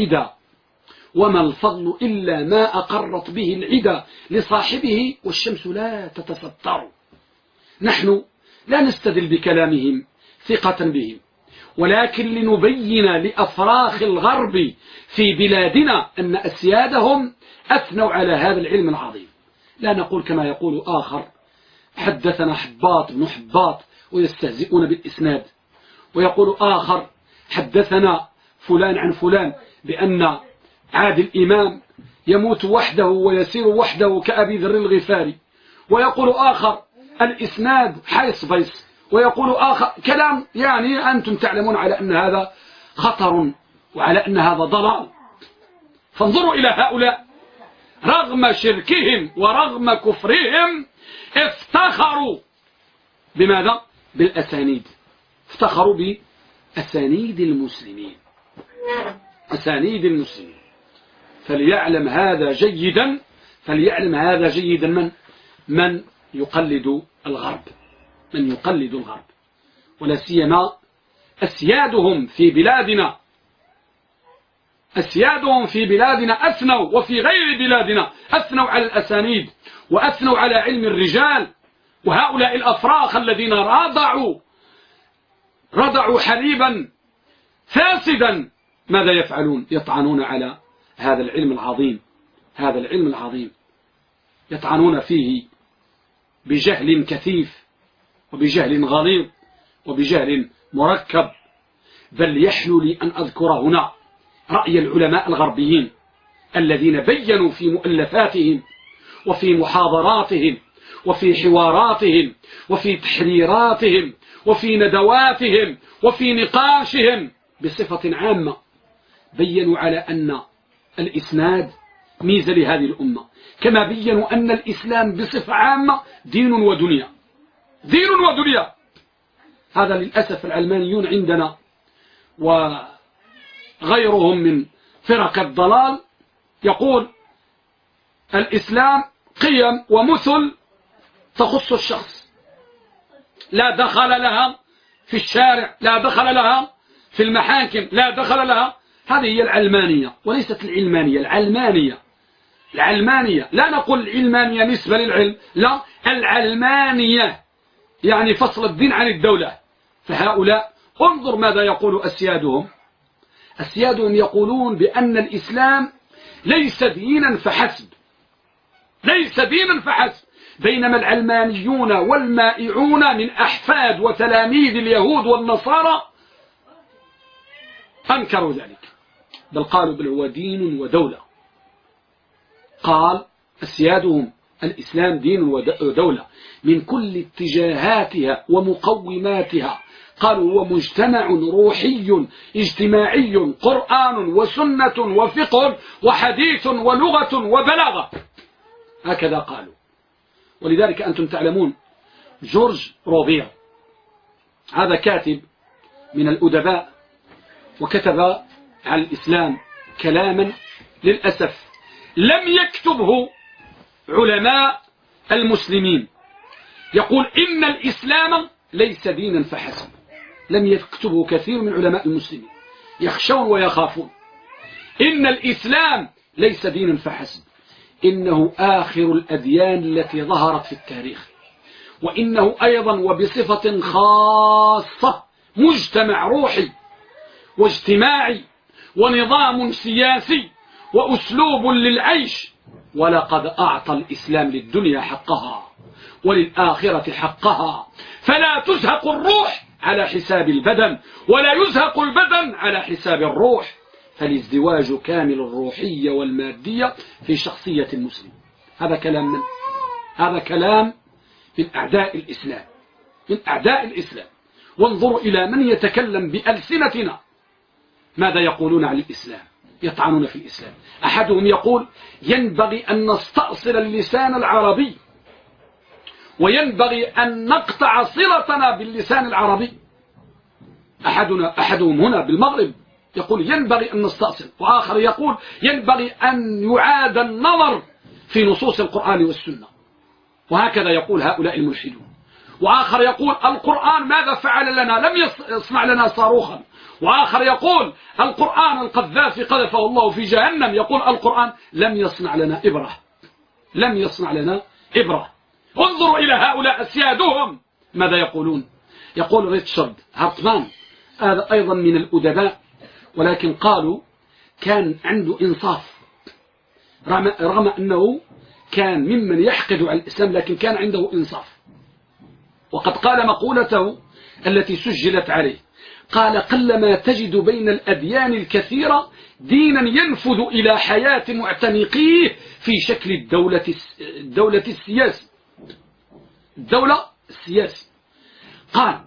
به العدا لصاحبه والشمس لا تتستر. نحن لا نستدل بكلامهم ثقة بهم، ولكن لنبين لأفراخ الغرب في بلادنا أن أسيادهم أثنوا على هذا العلم العظيم. لا نقول كما يقول آخر: حدثنا حباط بن حباط، ويستهزئون بالإسناد، ويقول آخر: حدثنا فلان عن فلان بأن عادل الإمام يموت وحده ويسير وحده كأبي ذر الغفاري، ويقول آخر: الإسناد حيص بيص، ويقول آخر كلام يعني أنتم تعلمون على أن هذا خطر وعلى أن هذا ضلال. فانظروا إلى هؤلاء رغم شركهم ورغم كفرهم افتخروا بماذا؟ بالأسانيد، افتخروا بأسانيد المسلمين، فليعلم هذا جيدا من يقلد الغرب، ولا سيما أسيادهم في بلادنا أثنوا، وفي غير بلادنا أثنوا على الأسانيد وأثنوا على علم الرجال. وهؤلاء الأفراخ الذين رضعوا حليبا فاسدا ماذا يفعلون؟ يطعنون على هذا العلم العظيم، يطعنون فيه بجهل كثيف وبجهل غليظ وبجهل مركب. بل يحلو لي أن أذكر هنا رأي العلماء الغربيين الذين بيّنوا في مؤلفاتهم وفي محاضراتهم وفي حواراتهم وفي تحريراتهم وفي ندواتهم وفي نقاشهم بصفة عامة، بيّنوا على أن الإسناد ميزة لهذه الأمة، كما بيّنوا أن الإسلام بصفة عامة دين ودنيا. هذا للأسف العلمانيون عندنا وغيرهم من فرق الضلال يقول الإسلام قيم ومثل تخص الشخص، لا دخل لها في الشارع، لا دخل لها في المحاكم، لا دخل لها. هذه هي العلمانية وليست العلمانية. العلمانية لا نقول العلمانية نسبة للعلم، لا، العلمانية يعني فصل الدين عن الدولة. فهؤلاء انظر ماذا يقول أسيادهم يقولون بأن الإسلام ليس دينا فحسب، بينما العلمانيون والمائعون من أحفاد وتلاميذ اليهود والنصارى أنكروا ذلك، بل قالوا بل هو دين ودولة. قال أسيادهم الإسلام دين ودولة من كل اتجاهاتها ومقوماتها. قالوا هو مجتمع روحي اجتماعي، قرآن وسنة وفقه وحديث ولغة وبلاغة، هكذا قالوا. ولذلك أنتم تعلمون جورج روبير هذا كاتب من الأدباء، وكتب على الإسلام كلاما للأسف لم يكتبه علماء المسلمين. يقول إن الإسلام ليس دينا فحسب. لم يكتبه كثير من علماء المسلمين، يخشون ويخافون. إن الإسلام ليس دينا فحسب، إنه آخر الأديان التي ظهرت في التاريخ، وإنه أيضا وبصفة خاصة مجتمع روحي واجتماعي ونظام سياسي وأسلوب للعيش. ولقد أعطى الإسلام للدنيا حقها وللآخرة حقها، فلا تزهق الروح على حساب البدن، ولا يزهق البدن على حساب الروح، فالازدواج كامل الروحية والمادية في شخصية المسلم. هذا كلام من؟ هذا كلام من أعداء الإسلام، من أعداء الإسلام. وانظروا إلى من يتكلم بألسنتنا ماذا يقولون عن الإسلام، يطعنون في الإسلام. أحدهم يقول ينبغي أن نستأصل اللسان العربي، وينبغي أن نقطع صلتنا باللسان العربي. أحدهم هنا بالمغرب يقول ينبغي أن نستأصل، وآخر يقول ينبغي أن يعاد النظر في نصوص القرآن والسنة، وهكذا يقول هؤلاء الملحدون. وآخر يقول القرآن ماذا فعل لنا؟ لم يصنع لنا صاروخا. وآخر يقول القرآن القذافي قذفه الله في جهنم. يقول القرآن لم يصنع لنا إبرة، لم يصنع لنا إبرة. انظروا إلى هؤلاء أسيادهم ماذا يقولون. يقول ريتشارد هارتمان هذا أيضا من الأدباء، ولكن قالوا كان عنده إنصاف رغم أنه كان ممن يحقد على الإسلام، لكن كان عنده إنصاف. وقد قال مقولته التي سجلت عليه، قال قلما تجد بين الأديان الكثيرة دينا ينفذ إلى حياة معتنقيه في شكل الدولة السياسي. الدولة السياسي. قال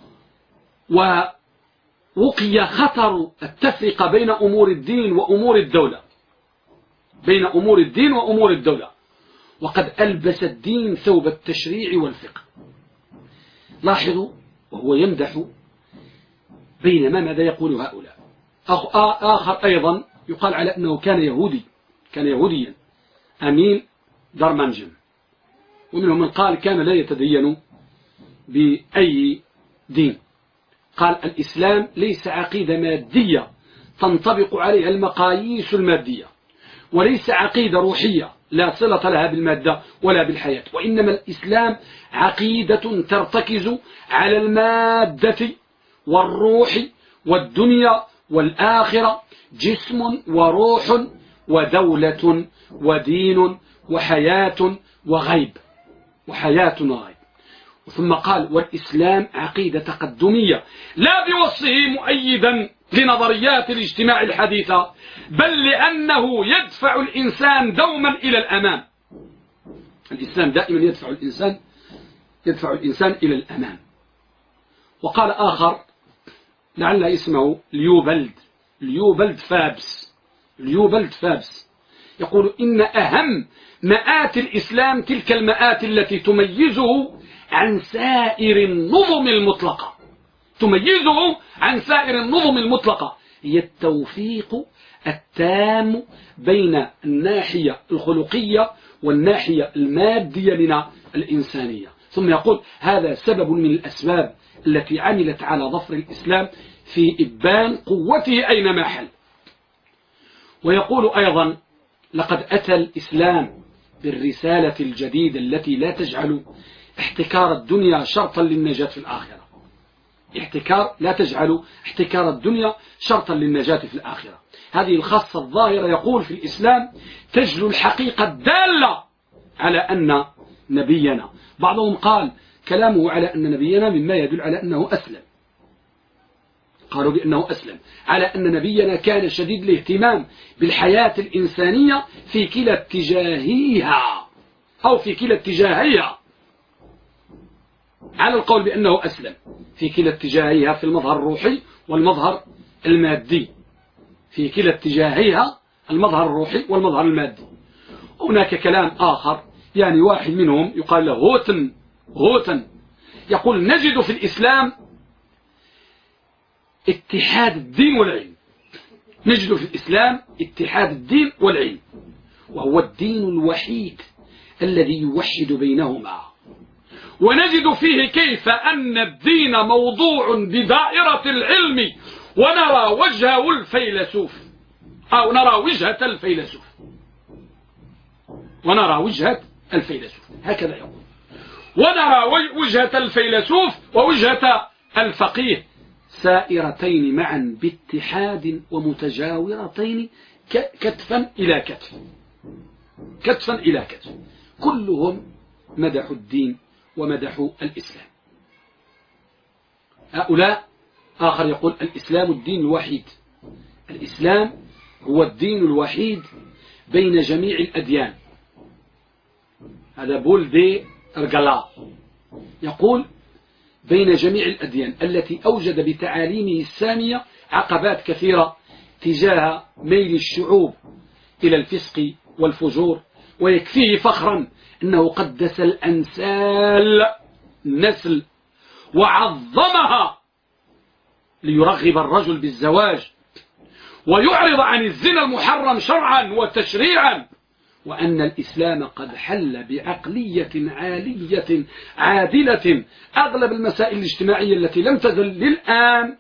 ووقي خطر التفرقة بين أمور الدين وأمور الدولة، بين أمور الدين وأمور الدولة، وقد ألبس الدين ثوب التشريع والفقه. لاحظوا وهو يمدح، بينما ماذا يقول هؤلاء. آخر أيضا يقال على أنه كان يهودي، كان يهوديا، أميل دارمانجن. ومنهم من قال كان لا يتدين بأي دين. قال الإسلام ليس عقيدة مادية تنطبق عليها المقاييس المادية، وليس عقيدة روحية لا صلة لها بالمادة ولا بالحياة، وإنما الإسلام عقيدة ترتكز على المادة والروح والدنيا والآخرة، جسم وروح ودولة ودين وحياة وغيب، وحياة وغيب. ثم قال والإسلام عقيدة تقدمية لا بوصفه مؤيدا لنظريات الاجتماع الحديثة، بل لأنه يدفع الإنسان دوما إلى الأمام. الإسلام دائما يدفع الإنسان إلى الأمام. وقال آخر لعل اسمه ليوبلد فابس يقول إن أهم مآت الإسلام تلك المآت التي تميزه عن سائر النظم المطلقة، تميزه عن سائر النظم المطلقة، هي التوفيق التام بين الناحية الخلقية والناحية المادية من الإنسانية. ثم يقول هذا سبب من الأسباب التي عملت على ظفر الإسلام في إبان قوته أينما حل. ويقول أيضا لقد أتى الإسلام بالرسالة الجديدة التي لا تجعل احتكار الدنيا شرطا للنجاة في الآخرة. لا تجعل احتكار الدنيا شرطا للنجاة في الآخرة. هذه الخاصة الظاهرة يقول في الإسلام تجلو الحقيقة الدالة على أن نبينا، بعضهم قال كلامه على أن نبينا مما يدل على أنه أسلم، قالوا بأنه أسلم، على أن نبينا كان شديد الاهتمام بالحياة الإنسانية في كلا اتجاهيها، أو في كلا اتجاهيها على القول بأنه أسلم في كلا اتجاهيها في المظهر الروحي والمظهر المادي، في كلا اتجاهيها المظهر الروحي والمظهر المادي. هناك كلام آخر، يعني واحد منهم يقال له هوتن يقول نجد في الإسلام اتحاد الدين والعلم، نجد في الإسلام اتحاد الدين والعلم، وهو الدين الوحيد الذي يوحد بينهما، ونجد فيه كيف أن الدين موضوع بدائرة العلم، ونرى وجهه الفيلسوف أو نرى وجهة الفيلسوف، ونرى وجهة الفيلسوف، هكذا يقول، ونرى وجهة الفيلسوف ووجهة الفقيه سائرتين معا باتحاد ومتجاورتين كتفا إلى كتف، كتفا إلى كتف، كلهم مدحوا الدين ومدحوا الإسلام. هؤلاء آخر يقول الإسلام الدين الوحيد، الإسلام هو الدين الوحيد بين جميع الأديان. هذا بول دي أرجلا يقول بين جميع الأديان التي أوجد بتعاليمه السامية عقبات كثيرة تجاه ميل الشعوب إلى الفسق والفجور، ويكفيه فخرا أنه قدس الأنسال النسل وعظمها ليرغب الرجل بالزواج ويعرض عن الزنا المحرم شرعا وتشريعا، وأن الإسلام قد حل بعقلية عالية عادلة أغلب المسائل الاجتماعية التي لم تزل للآن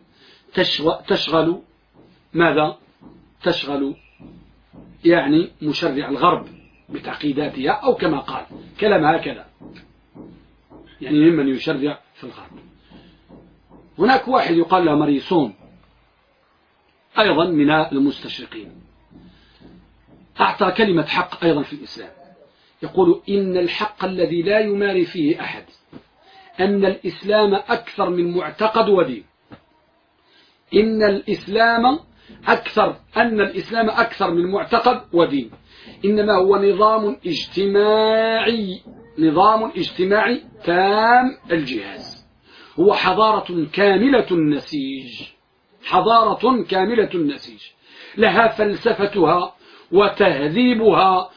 تشغل ماذا؟ تشغل يعني مشرع الغرب بتعقيداتها، أو كما قال كلام هكذا، يعني ممن يشرع في الغرب. هناك واحد يقال له ماريسون أيضا من المستشرقين، أعطى كلمة حق أيضا في الإسلام، يقول إن الحق الذي لا يماري فيه أحد أن الإسلام أكثر من معتقد ودين، أن الإسلام أكثر من معتقد ودين، إنما هو نظام اجتماعي تام الجهاز، هو حضارة كاملة النسيج، لها فلسفتها وتهذيبها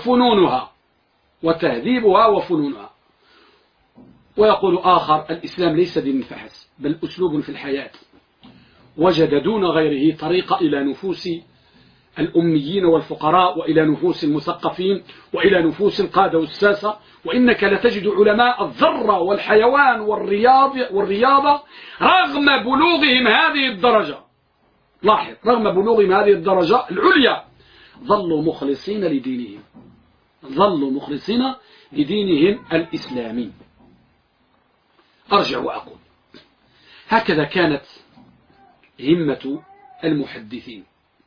وفنونها. ويقول آخر الإسلام ليس دين فحسب بل أسلوب في الحياة، وجد دون غيره طريقة إلى نفوس الأميين والفقراء وإلى نفوس المثقفين وإلى نفوس القادة والساسة، وإنك لتجد علماء الذرة والحيوان والرياضة رغم بلوغهم هذه الدرجة، لاحظ رغم بلوغهم هذه الدرجة العليا ظلوا مخلصين لدينهم الإسلامي. أرجع وأقول هكذا كانت همة المحدثين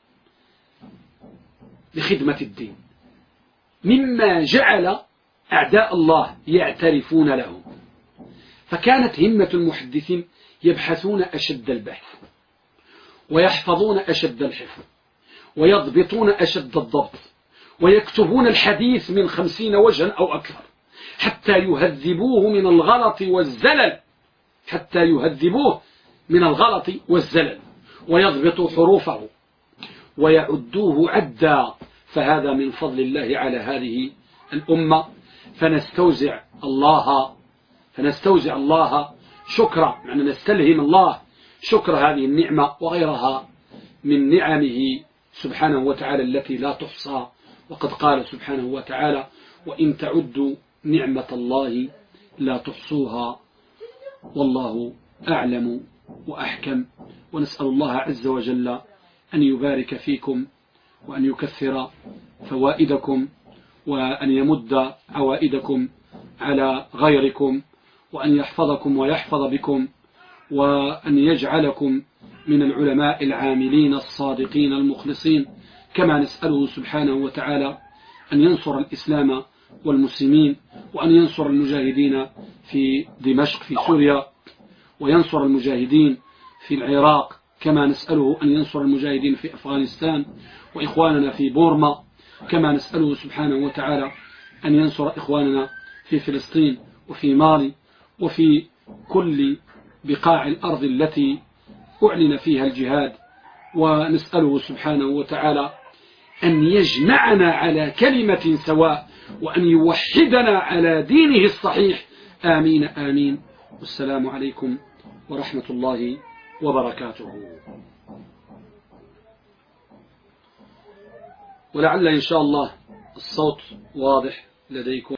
لخدمة الدين، مما جعل أعداء الله يعترفون لهم، فكانت همة المحدثين يبحثون أشد البحث ويحفظون أشد الحفظ ويضبطون أشد الضبط ويكتبون الحديث من 50 وجها أو أكثر حتى يهذبوه من الغلط والزلل ويضبطوا حروفه ويعدوه عدا، فهذا من فضل الله على هذه الأمة، فنستوزع الله شكرا، يعني نستلهم الله شكر هذه النعمة وغيرها من نعمه سبحانه وتعالى التي لا تحصى، وقد قال سبحانه وتعالى وإن تعدوا نعمة الله لا تحصوها والله أعلم وأحكم. ونسأل الله عز وجل أن يبارك فيكم وأن يكثر فوائدكم وأن يمد عوائدكم على غيركم وأن يحفظكم ويحفظ بكم وأن يجعلكم من العلماء العاملين الصادقين المخلصين، كما نسأله سبحانه وتعالى أن ينصر الإسلام والمسلمين وأن ينصر المجاهدين في دمشق في سوريا وينصر المجاهدين في العراق، كما نسأله أن ينصر المجاهدين في أفغانستان وإخواننا في بورما، كما نسأله سبحانه وتعالى أن ينصر إخواننا في فلسطين وفي مالي وفي كل بقاع الأرض التي أعلن فيها الجهاد، ونسأله سبحانه وتعالى أن يجمعنا على كلمة سواء وأن يوحدنا على دينه الصحيح. آمين آمين. والسلام عليكم ورحمة الله وبركاته. ولعل إن شاء الله الصوت واضح لديكم.